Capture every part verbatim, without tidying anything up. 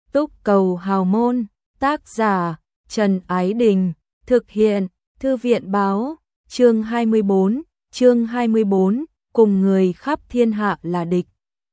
Túc cầu hào môn, tác giả Trần Ái Đình, thực hiện Thư viện báo, chương hai mươi bốn, chương hai mươi bốn, cùng người khắp thiên hạ là địch.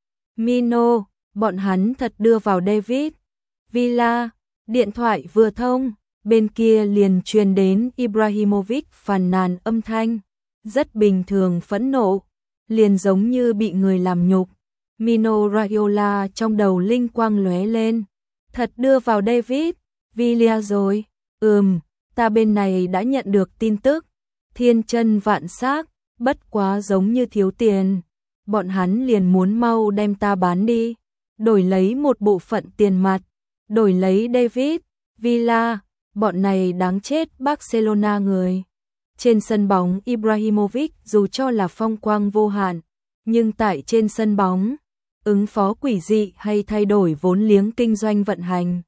Mino, bọn hắn thật đưa vào David Villa, điện thoại vừa thông, bên kia liền truyền đến Ibrahimovic phàn nàn âm thanh, rất bình thường phẫn nộ, liền giống như bị người làm nhục. Mino Raiola trong đầu linh quang lóe lên, thật đưa vào David Villa rồi, ừm, ta bên này đã nhận được tin tức, thiên chân vạn xác, bất quá giống như thiếu tiền, bọn hắn liền muốn mau đem ta bán đi, đổi lấy một bộ phận tiền mặt, đổi lấy David Villa, bọn này đáng chết Barcelona người. Trên sân bóng Ibrahimovic dù cho là phong quang vô hạn, nhưng tại trên sân bóng, ứng phó quỷ dị hay thay đổi vốn liếng kinh doanh vận hành,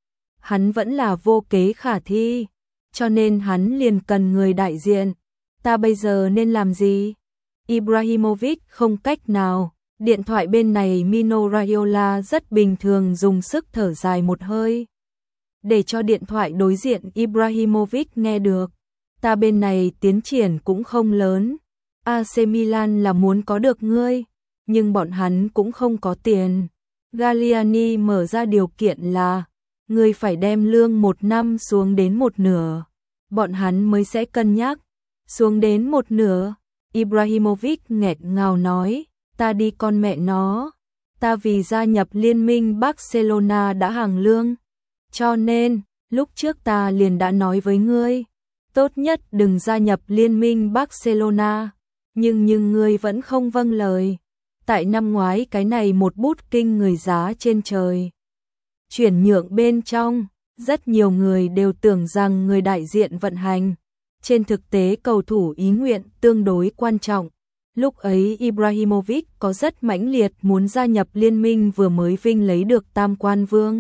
hắn vẫn là vô kế khả thi, cho nên hắn liền cần người đại diện. Ta bây giờ nên làm gì? Ibrahimovic không cách nào, điện thoại bên này Mino Raiola rất bình thường dùng sức thở dài một hơi, để cho điện thoại đối diện Ibrahimovic nghe được. Ta bên này tiến triển cũng không lớn, a xê Milan là muốn có được ngươi, nhưng bọn hắn cũng không có tiền. Galliani mở ra điều kiện là, ngươi phải đem lương một năm xuống đến một nửa, bọn hắn mới sẽ cân nhắc. Xuống đến một nửa, Ibrahimovic nghẹt ngào nói, ta đi con mẹ nó, ta vì gia nhập liên minh Barcelona đã hàng lương, cho nên, lúc trước ta liền đã nói với ngươi, tốt nhất đừng gia nhập liên minh Barcelona, nhưng nhưng ngươi vẫn không vâng lời. Tại năm ngoái cái này một bút kinh người giá trên trời. Chuyển nhượng bên trong, rất nhiều người đều tưởng rằng người đại diện vận hành. Trên thực tế cầu thủ ý nguyện tương đối quan trọng. Lúc ấy Ibrahimovic có rất mãnh liệt muốn gia nhập liên minh vừa mới vinh lấy được tam quan vương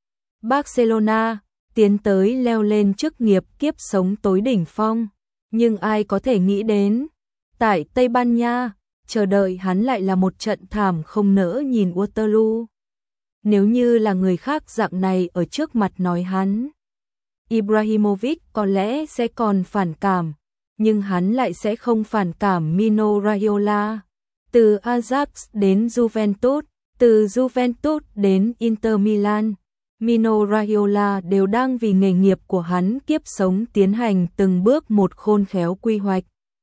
Barcelona, tiến tới leo lên chức nghiệp kiếp sống tối đỉnh phong. Nhưng ai có thể nghĩ đến, tại Tây Ban Nha, chờ đợi hắn lại là một trận thảm không nỡ nhìn Waterloo. Nếu như là người khác dạng này ở trước mặt nói hắn, Ibrahimovic có lẽ sẽ còn phản cảm, nhưng hắn lại sẽ không phản cảm Mino Raiola. Từ Ajax đến Juventus, từ Juventus đến Inter Milan, Mino Raiola đều đang vì nghề nghiệp của hắn kiếp sống tiến hành từng bước một khôn khéo quy hoạch.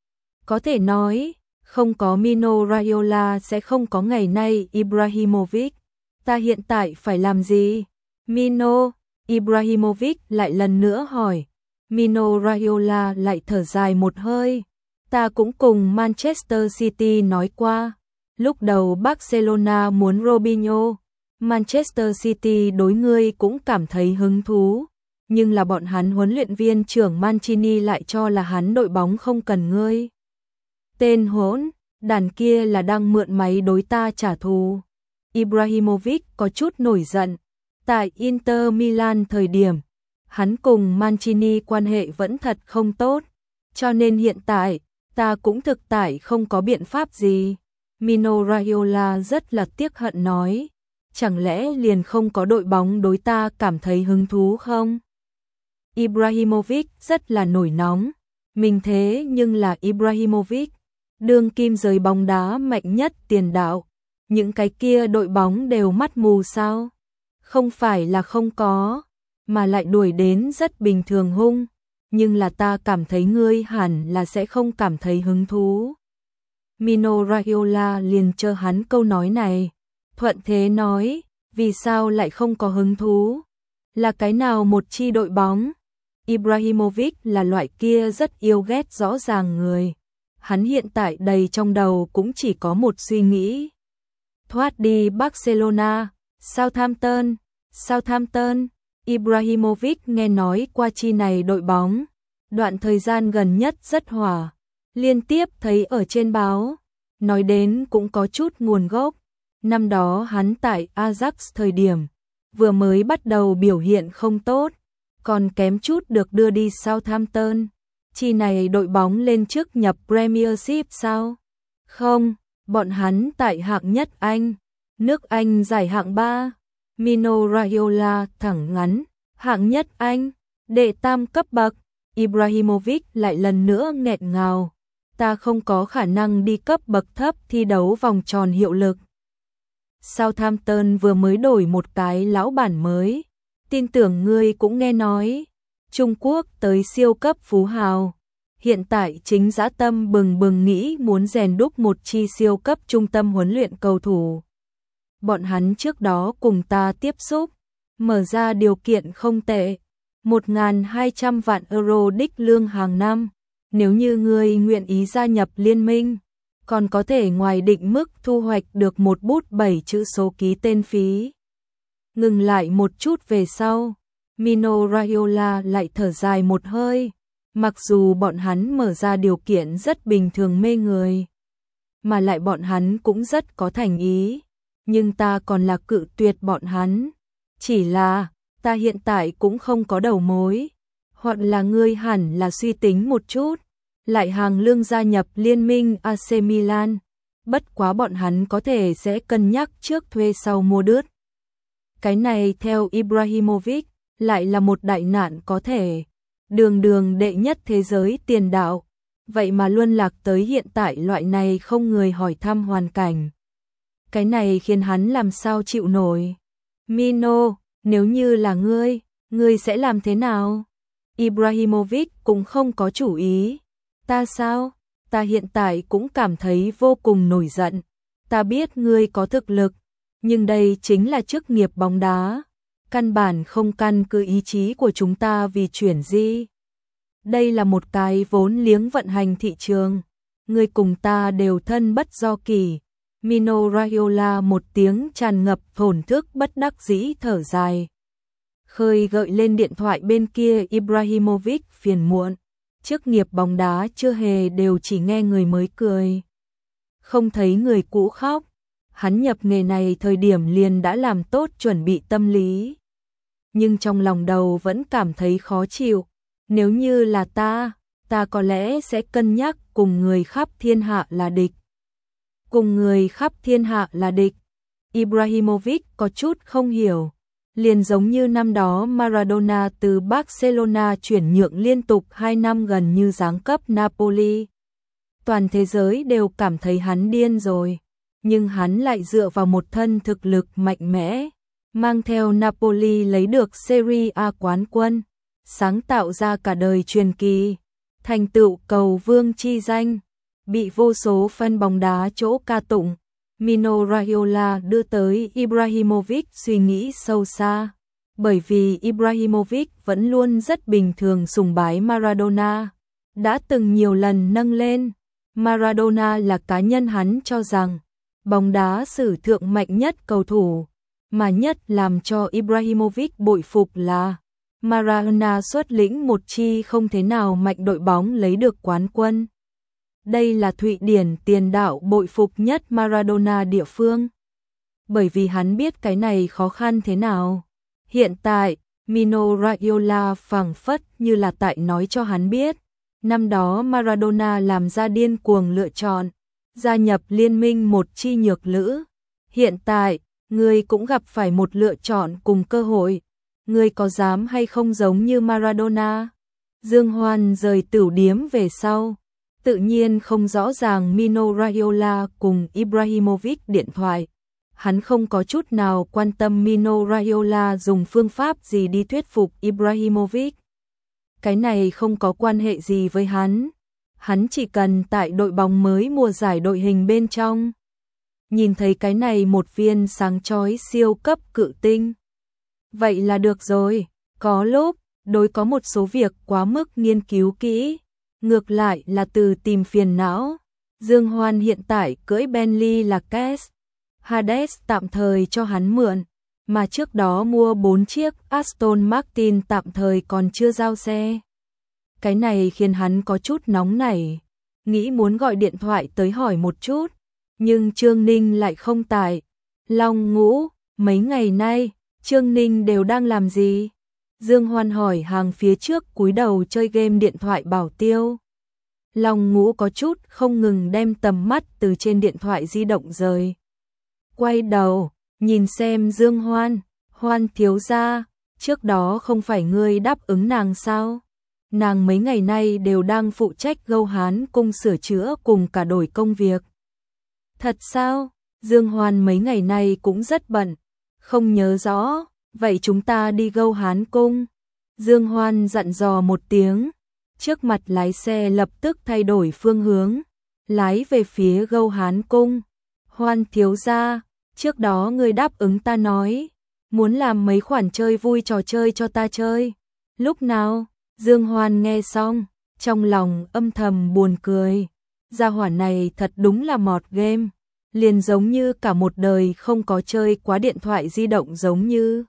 Có thể nói, không có Mino Raiola sẽ không có ngày nay Ibrahimovic. Ta hiện tại phải làm gì? Mino, Ibrahimovic lại lần nữa hỏi. Mino Raiola lại thở dài một hơi. Ta cũng cùng Manchester City nói qua. Lúc đầu Barcelona muốn Robinho, Manchester City đối ngươi cũng cảm thấy hứng thú. Nhưng là bọn hắn huấn luyện viên trưởng Mancini lại cho là hắn đội bóng không cần ngươi. Tên hỗn, đàn kia là đang mượn máy đối ta trả thù. Ibrahimovic có chút nổi giận. Tại Inter Milan thời điểm, hắn cùng Mancini quan hệ vẫn thật không tốt, cho nên hiện tại, ta cũng thực tại không có biện pháp gì. Mino Raiola rất là tiếc hận nói, chẳng lẽ liền không có đội bóng đối ta cảm thấy hứng thú không? Ibrahimovic rất là nổi nóng, mình thế nhưng là Ibrahimovic, đương kim giới bóng đá mạnh nhất tiền đạo. Những cái kia đội bóng đều mắt mù sao? Không phải là không có, mà lại đuổi đến rất bình thường hung, nhưng là ta cảm thấy ngươi hẳn là sẽ không cảm thấy hứng thú. Mino Raiola liền chờ hắn câu nói này, thuận thế nói, vì sao lại không có hứng thú? Là cái nào một chi đội bóng? Ibrahimovic là loại kia rất yêu ghét rõ ràng người. Hắn hiện tại đầy trong đầu cũng chỉ có một suy nghĩ. Thoát đi Barcelona, Southampton, Southampton, Ibrahimovic nghe nói qua chi này đội bóng, đoạn thời gian gần nhất rất hỏa, liên tiếp thấy ở trên báo, nói đến cũng có chút nguồn gốc, năm đó hắn tại Ajax thời điểm, vừa mới bắt đầu biểu hiện không tốt, còn kém chút được đưa đi Southampton, chi này đội bóng lên trước nhập Premiership sao? Không, bọn hắn tại hạng nhất Anh, nước Anh giải hạng ba. Mino Raiola thẳng ngắn, hạng nhất Anh, đệ tam cấp bậc. Ibrahimovic lại lần nữa nghẹn ngào. Ta không có khả năng đi cấp bậc thấp thi đấu vòng tròn hiệu lực. Southampton vừa mới đổi một cái lão bản mới. Tin tưởng ngươi cũng nghe nói. Trung Quốc tới siêu cấp phú hào. Hiện tại chính dã tâm bừng bừng nghĩ muốn rèn đúc một chi siêu cấp trung tâm huấn luyện cầu thủ. Bọn hắn trước đó cùng ta tiếp xúc, mở ra điều kiện không tệ. một nghìn hai trăm vạn euro đích lương hàng năm. Nếu như ngươi nguyện ý gia nhập liên minh, còn có thể ngoài định mức thu hoạch được một bút bảy chữ số ký tên phí. Ngừng lại một chút về sau, Mino Raiola lại thở dài một hơi. Mặc dù bọn hắn mở ra điều kiện rất bình thường mê người, mà lại bọn hắn cũng rất có thành ý, nhưng ta còn là cự tuyệt bọn hắn. Chỉ là, ta hiện tại cũng không có đầu mối, hoặc là ngươi hẳn là suy tính một chút, lại hàng lương gia nhập liên minh a xê Milan, bất quá bọn hắn có thể sẽ cân nhắc trước thuê sau mua đứt. Cái này theo Ibrahimovic, lại là một đại nạn có thể. Đường đường đệ nhất thế giới tiền đạo, vậy mà luân lạc tới hiện tại loại này không người hỏi thăm hoàn cảnh. Cái này khiến hắn làm sao chịu nổi. Mino, nếu như là ngươi, ngươi sẽ làm thế nào? Ibrahimovic cũng không có chủ ý. Ta sao? Ta hiện tại cũng cảm thấy vô cùng nổi giận. Ta biết ngươi có thực lực, nhưng đây chính là chức nghiệp bóng đá. Căn bản không căn cứ ý chí của chúng ta vì chuyển di. Đây là một cái vốn liếng vận hành thị trường. Ngươi cùng ta đều thân bất do kỳ. Mino Raiola một tiếng tràn ngập thổn thức bất đắc dĩ thở dài. Khơi gợi lên điện thoại bên kia Ibrahimovic phiền muộn. Chức nghiệp bóng đá chưa hề đều chỉ nghe người mới cười, không thấy người cũ khóc. Hắn nhập nghề này thời điểm liền đã làm tốt chuẩn bị tâm lý, nhưng trong lòng đầu vẫn cảm thấy khó chịu. Nếu như là ta, ta có lẽ sẽ cân nhắc cùng người khắp thiên hạ là địch. Cùng người khắp thiên hạ là địch. Ibrahimovic có chút không hiểu. Liền giống như năm đó Maradona từ Barcelona chuyển nhượng liên tục hai năm gần như giáng cấp Napoli. Toàn thế giới đều cảm thấy hắn điên rồi, nhưng hắn lại dựa vào một thân thực lực mạnh mẽ, mang theo Napoli lấy được Serie A quán quân, sáng tạo ra cả đời truyền kỳ, thành tựu cầu vương chi danh, bị vô số fan bóng đá chỗ ca tụng. Mino Raiola đưa tới Ibrahimovic suy nghĩ sâu xa, bởi vì Ibrahimovic vẫn luôn rất bình thường sùng bái Maradona, đã từng nhiều lần nâng lên. Maradona là cá nhân hắn cho rằng bóng đá sử thượng mạnh nhất cầu thủ, mà nhất làm cho Ibrahimovic bội phục là Maradona xuất lĩnh một chi không thế nào mạnh đội bóng lấy được quán quân. Đây là Thụy Điển tiền đạo bội phục nhất Maradona địa phương, bởi vì hắn biết cái này khó khăn thế nào. Hiện tại, Mino Raiola phảng phất như là tại nói cho hắn biết, năm đó Maradona làm ra điên cuồng lựa chọn, gia nhập liên minh một chi nhược lữ. Hiện tại, ngươi cũng gặp phải một lựa chọn cùng cơ hội. Ngươi có dám hay không giống như Maradona? Dương Hoan rời tửu điếm về sau, tự nhiên không rõ ràng Mino Raiola cùng Ibrahimovic điện thoại. Hắn không có chút nào quan tâm Mino Raiola dùng phương pháp gì đi thuyết phục Ibrahimovic. Cái này không có quan hệ gì với hắn. Hắn chỉ cần tại đội bóng mới mùa giải đội hình bên trong nhìn thấy cái này một viên sáng chói siêu cấp cự tinh, vậy là được rồi. Có lúc, đối có một số việc quá mức nghiên cứu kỹ, ngược lại là từ tìm phiền não. Dương Hoan hiện tại cưỡi Bentley là Kes, Hades tạm thời cho hắn mượn, mà trước đó mua bốn chiếc Aston Martin tạm thời còn chưa giao xe. Cái này khiến hắn có chút nóng nảy, nghĩ muốn gọi điện thoại tới hỏi một chút, nhưng Trương Ninh lại không tại. Long Ngũ, mấy ngày nay, Trương Ninh đều đang làm gì? Dương Hoan hỏi hàng phía trước cúi đầu chơi game điện thoại bảo tiêu. Long Ngũ có chút không ngừng đem tầm mắt từ trên điện thoại di động rời. Quay đầu, nhìn xem Dương Hoan, Hoan thiếu gia, trước đó không phải ngươi đáp ứng nàng sao? Nàng mấy ngày nay đều đang phụ trách Gâu Hán cung sửa chữa cùng cả đổi công việc. Thật sao? Dương Hoan mấy ngày nay cũng rất bận, không nhớ rõ, vậy chúng ta đi Gâu Hán cung. Dương Hoan dặn dò một tiếng, trước mặt lái xe lập tức thay đổi phương hướng, lái về phía Gâu Hán cung. Hoan thiếu gia, trước đó ngươi đáp ứng ta nói, muốn làm mấy khoản chơi vui trò chơi cho ta chơi. Lúc nào? Dương Hoan nghe xong, trong lòng âm thầm buồn cười. Gia hỏa này thật đúng là mọt game, liền giống như cả một đời không có chơi quá điện thoại di động giống như.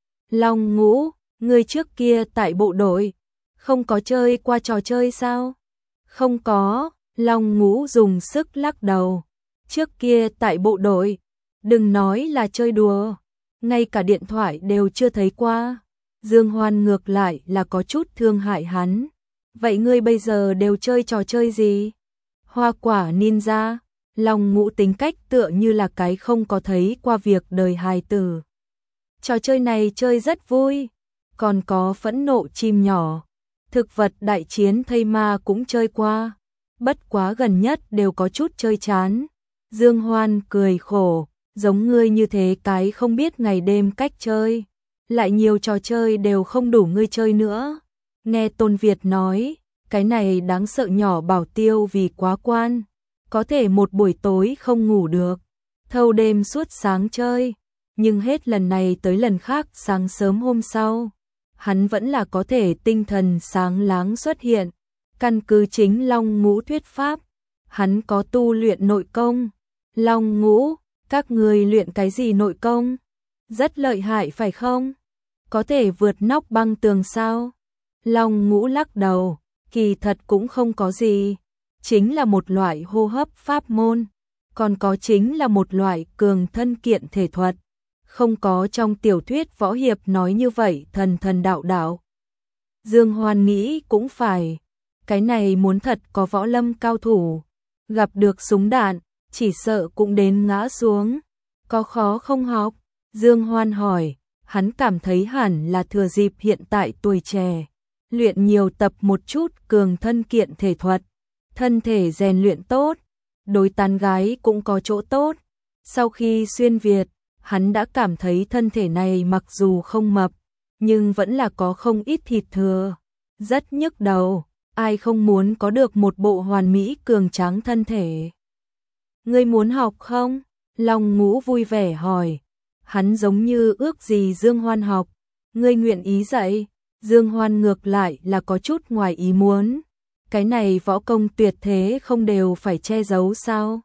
Long Ngũ, ngươi trước kia tại bộ đội, không có chơi qua trò chơi sao? Không có, Long Ngũ dùng sức lắc đầu. Trước kia tại bộ đội, đừng nói là chơi đùa, ngay cả điện thoại đều chưa thấy qua. Dương Hoan ngược lại là có chút thương hại hắn. Vậy ngươi bây giờ đều chơi trò chơi gì? Hoa quả ninja. Long Ngũ tính cách tựa như là cái không có thấy qua việc đời hài tử. Trò chơi này chơi rất vui. Còn có phẫn nộ chim nhỏ, thực vật đại chiến thây ma cũng chơi qua. Bất quá gần nhất đều có chút chơi chán. Dương Hoan cười khổ, giống ngươi như thế cái không biết ngày đêm cách chơi. Lại nhiều trò chơi đều không đủ ngươi chơi nữa. Nghe Tôn Việt nói, cái này đáng sợ nhỏ bảo tiêu vì quá quan, có thể một buổi tối không ngủ được, thâu đêm suốt sáng chơi, nhưng hết lần này tới lần khác sáng sớm hôm sau, hắn vẫn là có thể tinh thần sáng láng xuất hiện. Căn cứ chính Long Ngũ thuyết pháp, hắn có tu luyện nội công. Long Ngũ, các người luyện cái gì nội công? Rất lợi hại phải không? Có thể vượt nóc băng tường sao? Long Ngũ lắc đầu, kỳ thật cũng không có gì, chính là một loại hô hấp pháp môn, còn có chính là một loại cường thân kiện thể thuật, không có trong tiểu thuyết võ hiệp nói như vậy thần thần đạo đạo. Dương Hoan nghĩ cũng phải, cái này muốn thật có võ lâm cao thủ, gặp được súng đạn, chỉ sợ cũng đến ngã xuống, có khó không học? Dương Hoan hỏi, hắn cảm thấy hẳn là thừa dịp hiện tại tuổi trẻ, luyện nhiều tập một chút cường thân kiện thể thuật, thân thể rèn luyện tốt, đối tán gái cũng có chỗ tốt. Sau khi xuyên Việt, hắn đã cảm thấy thân thể này mặc dù không mập, nhưng vẫn là có không ít thịt thừa, rất nhức đầu, ai không muốn có được một bộ hoàn mỹ cường tráng thân thể. Ngươi muốn học không? Long Ngũ vui vẻ hỏi. Hắn giống như ước gì Dương Hoan học. Ngươi nguyện ý dạy? Dương Hoan ngược lại là có chút ngoài ý muốn. Cái này võ công tuyệt thế không đều phải che giấu sao?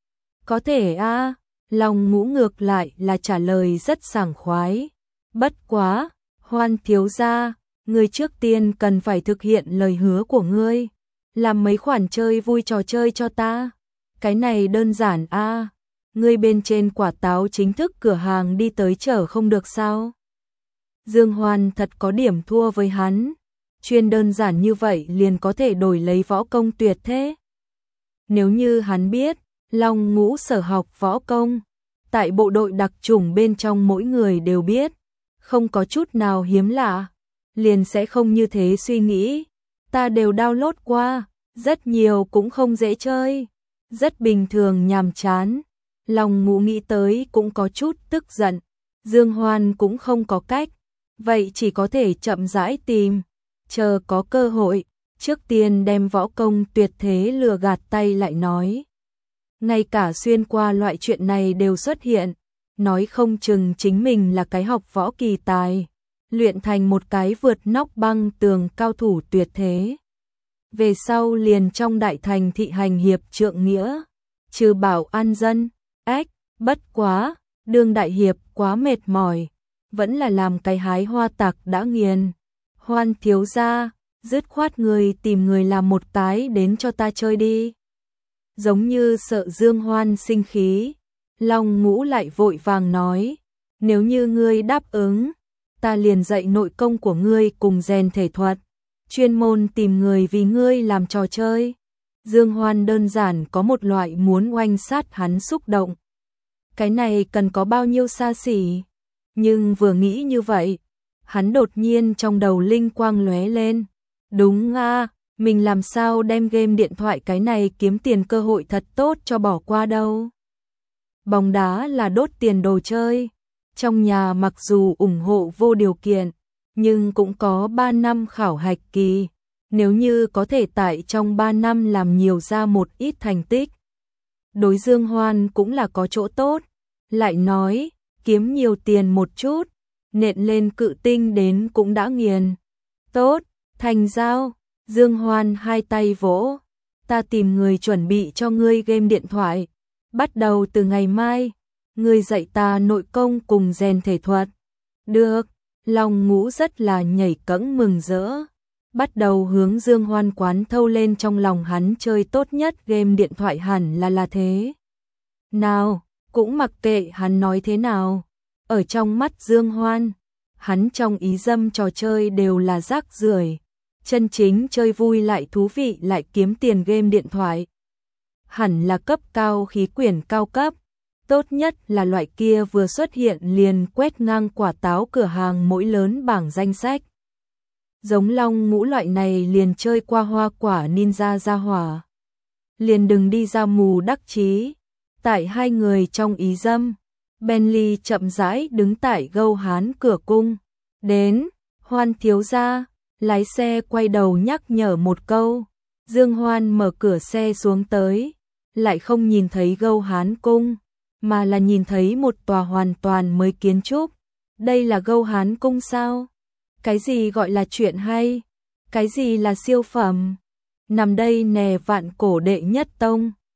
Có thể a. À, Long Ngũ ngược lại là trả lời rất sảng khoái. Bất quá, Hoan thiếu gia, ngươi trước tiên cần phải thực hiện lời hứa của ngươi, làm mấy khoản chơi vui trò chơi cho ta. Cái này đơn giản a. À, ngươi bên trên quả táo chính thức cửa hàng đi tới chở không được sao? Dương Hoan thật có điểm thua với hắn, chuyên đơn giản như vậy liền có thể đổi lấy võ công tuyệt thế. Nếu như hắn biết, Long Ngũ sở học võ công, tại bộ đội đặc chủng bên trong mỗi người đều biết, không có chút nào hiếm lạ, liền sẽ không như thế suy nghĩ. Ta đều download qua, rất nhiều cũng không dễ chơi, rất bình thường nhàm chán. Long Ngũ nghĩ tới cũng có chút tức giận, Dương Hoan cũng không có cách, vậy chỉ có thể chậm rãi tìm, chờ có cơ hội, trước tiên đem võ công tuyệt thế lừa gạt tay lại nói. Ngay cả xuyên qua loại chuyện này đều xuất hiện, nói không chừng chính mình là cái học võ kỳ tài, luyện thành một cái vượt nóc băng tường cao thủ tuyệt thế. Về sau liền trong đại thành thị hành hiệp trượng nghĩa, trừ bảo an dân, ách, bất quá, đương đại hiệp quá mệt mỏi, vẫn là làm cái hái hoa tạc đã nghiền. Hoan thiếu gia, dứt khoát người tìm người làm một tái đến cho ta chơi đi. Giống như sợ Dương Hoan sinh khí, Long Ngũ lại vội vàng nói, nếu như ngươi đáp ứng, ta liền dạy nội công của ngươi cùng rèn thể thuật, chuyên môn tìm người vì ngươi làm trò chơi. Dương Hoan đơn giản có một loại muốn oanh sát hắn xúc động. Cái này cần có bao nhiêu xa xỉ? Nhưng vừa nghĩ như vậy, hắn đột nhiên trong đầu linh quang lóe lên. Đúng a, mình làm sao đem game điện thoại cái này kiếm tiền cơ hội thật tốt cho bỏ qua đâu. Bóng đá là đốt tiền đồ chơi. Trong nhà mặc dù ủng hộ vô điều kiện, nhưng cũng có ba năm khảo hạch kỳ. Nếu như có thể tại trong ba năm làm nhiều ra một ít thành tích, đối Dương Hoan cũng là có chỗ tốt. Lại nói, kiếm nhiều tiền một chút, nện lên cự tinh đến cũng đã nghiền. Tốt, thành giao. Dương Hoan hai tay vỗ. Ta tìm người chuẩn bị cho ngươi game điện thoại. Bắt đầu từ ngày mai, ngươi dạy ta nội công cùng rèn thể thuật. Được, Long Ngũ rất là nhảy cẫng mừng rỡ. Bắt đầu hướng Dương Hoan quán thâu lên trong lòng hắn chơi tốt nhất game điện thoại hẳn là là thế. Nào, cũng mặc kệ hắn nói thế nào. Ở trong mắt Dương Hoan, hắn trong ý dâm trò chơi đều là rác rưởi. Chân chính chơi vui lại thú vị lại kiếm tiền game điện thoại. Hẳn là cấp cao khí quyển cao cấp. Tốt nhất là loại kia vừa xuất hiện liền quét ngang quả táo cửa hàng mỗi lớn bảng danh sách. Giống Long Ngũ loại này liền chơi qua hoa quả ninja ra hỏa. Liền đừng đi ra mù đắc chí. Tại hai người trong ý dâm, Bentley chậm rãi đứng tại gâu hán cửa cung. Đến, Hoan thiếu gia, lái xe quay đầu nhắc nhở một câu. Dương Hoan mở cửa xe xuống tới, lại không nhìn thấy gâu hán cung, mà là nhìn thấy một tòa hoàn toàn mới kiến trúc. Đây là gâu hán cung sao? Cái gì gọi là chuyện hay? Cái gì là siêu phẩm? Nằm đây nè vạn cổ đệ nhất tông.